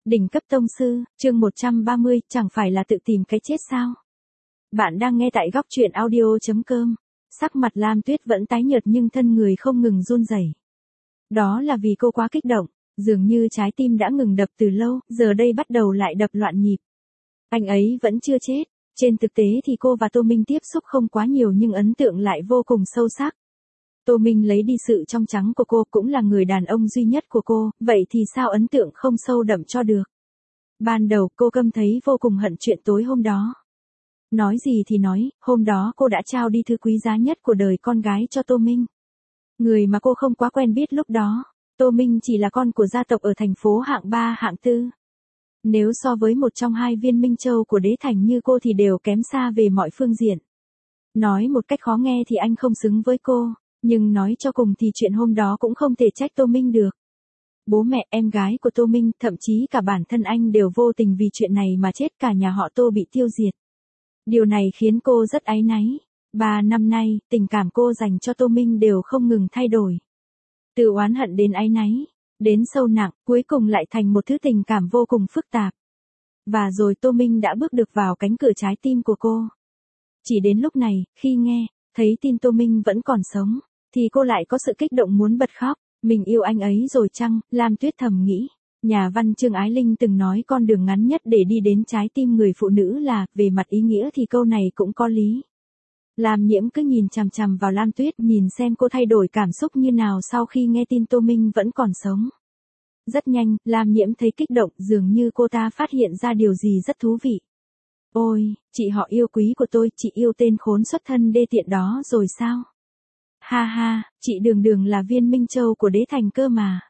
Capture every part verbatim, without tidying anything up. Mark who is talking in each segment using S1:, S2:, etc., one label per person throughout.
S1: Đỉnh cấp tông sư, chương một trăm ba mươi, chẳng phải là tự tìm cái chết sao? Bạn đang nghe tại góc truyện audio chấm com. Sắc mặt Lam Tuyết vẫn tái nhợt nhưng thân người không ngừng run rẩy. Đó là vì cô quá kích động, dường như trái tim đã ngừng đập từ lâu, giờ đây bắt đầu lại đập loạn nhịp. Anh ấy vẫn chưa chết, trên thực tế thì cô và Tô Minh tiếp xúc không quá nhiều nhưng ấn tượng lại vô cùng sâu sắc. Tô Minh lấy đi sự trong trắng của cô, cũng là người đàn ông duy nhất của cô, vậy thì sao ấn tượng không sâu đậm cho được. Ban đầu cô Câm thấy vô cùng hận chuyện tối hôm đó. Nói gì thì nói, hôm đó cô đã trao đi thứ quý giá nhất của đời con gái cho Tô Minh. Người mà cô không quá quen biết lúc đó, Tô Minh chỉ là con của gia tộc ở thành phố hạng ba hạng tư. Nếu so với một trong hai viên minh châu của đế thành như cô thì đều kém xa về mọi phương diện. Nói một cách khó nghe thì anh không xứng với cô. Nhưng nói cho cùng thì chuyện hôm đó cũng không thể trách Tô Minh được. Bố mẹ, em gái của Tô Minh, thậm chí cả bản thân anh đều vô tình vì chuyện này mà chết, cả nhà họ Tô bị tiêu diệt. Điều này khiến cô rất áy náy. Ba năm nay, tình cảm cô dành cho Tô Minh đều không ngừng thay đổi. Từ oán hận đến áy náy, đến sâu nặng, cuối cùng lại thành một thứ tình cảm vô cùng phức tạp. Và rồi Tô Minh đã bước được vào cánh cửa trái tim của cô. Chỉ đến lúc này, khi nghe, thấy tin Tô Minh vẫn còn sống, thì cô lại có sự kích động muốn bật khóc. Mình yêu anh ấy rồi chăng? Lam Tuyết thầm nghĩ. Nhà văn Trương Ái Linh từng nói con đường ngắn nhất để đi đến trái tim người phụ nữ là, về mặt ý nghĩa thì câu này cũng có lý. Lam Nhiễm cứ nhìn chằm chằm vào Lam Tuyết, nhìn xem cô thay đổi cảm xúc như nào sau khi nghe tin Tô Minh vẫn còn sống. Rất nhanh, Lam Nhiễm thấy kích động, dường như cô ta phát hiện ra điều gì rất thú vị. Ôi, chị họ yêu quý của tôi, chị yêu tên khốn xuất thân đê tiện đó rồi sao? Ha ha, chị đường đường là viên minh châu của đế thành cơ mà.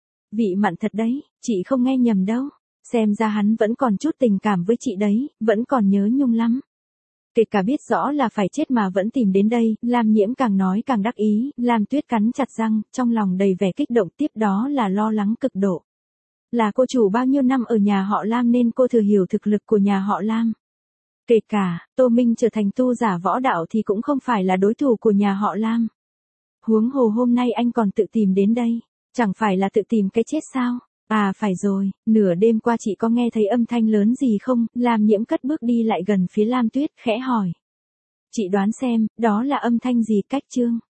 S1: Vị mặn thật đấy, chị không nghe nhầm đâu. Xem ra hắn vẫn còn chút tình cảm với chị đấy, vẫn còn nhớ Nhung lắm. Kể cả biết rõ là phải chết mà vẫn tìm đến đây, Lam Nhiễm càng nói càng đắc ý, Lam Tuyết cắn chặt răng, trong lòng đầy vẻ kích động, tiếp đó là lo lắng cực độ. Là cô chủ bao nhiêu năm ở nhà họ Lam nên cô thừa hiểu thực lực của nhà họ Lam. Kể cả, Tô Minh trở thành tu giả võ đạo thì cũng không phải là đối thủ của nhà họ Lam. Huống hồ hôm nay anh còn tự tìm đến đây, chẳng phải là tự tìm cái chết sao? À phải rồi, nửa đêm qua chị có nghe thấy âm thanh lớn gì không? Lam Nhiễm cất bước đi lại gần phía Lam Tuyết, khẽ hỏi. Chị đoán xem, đó là âm thanh gì? Cách chương.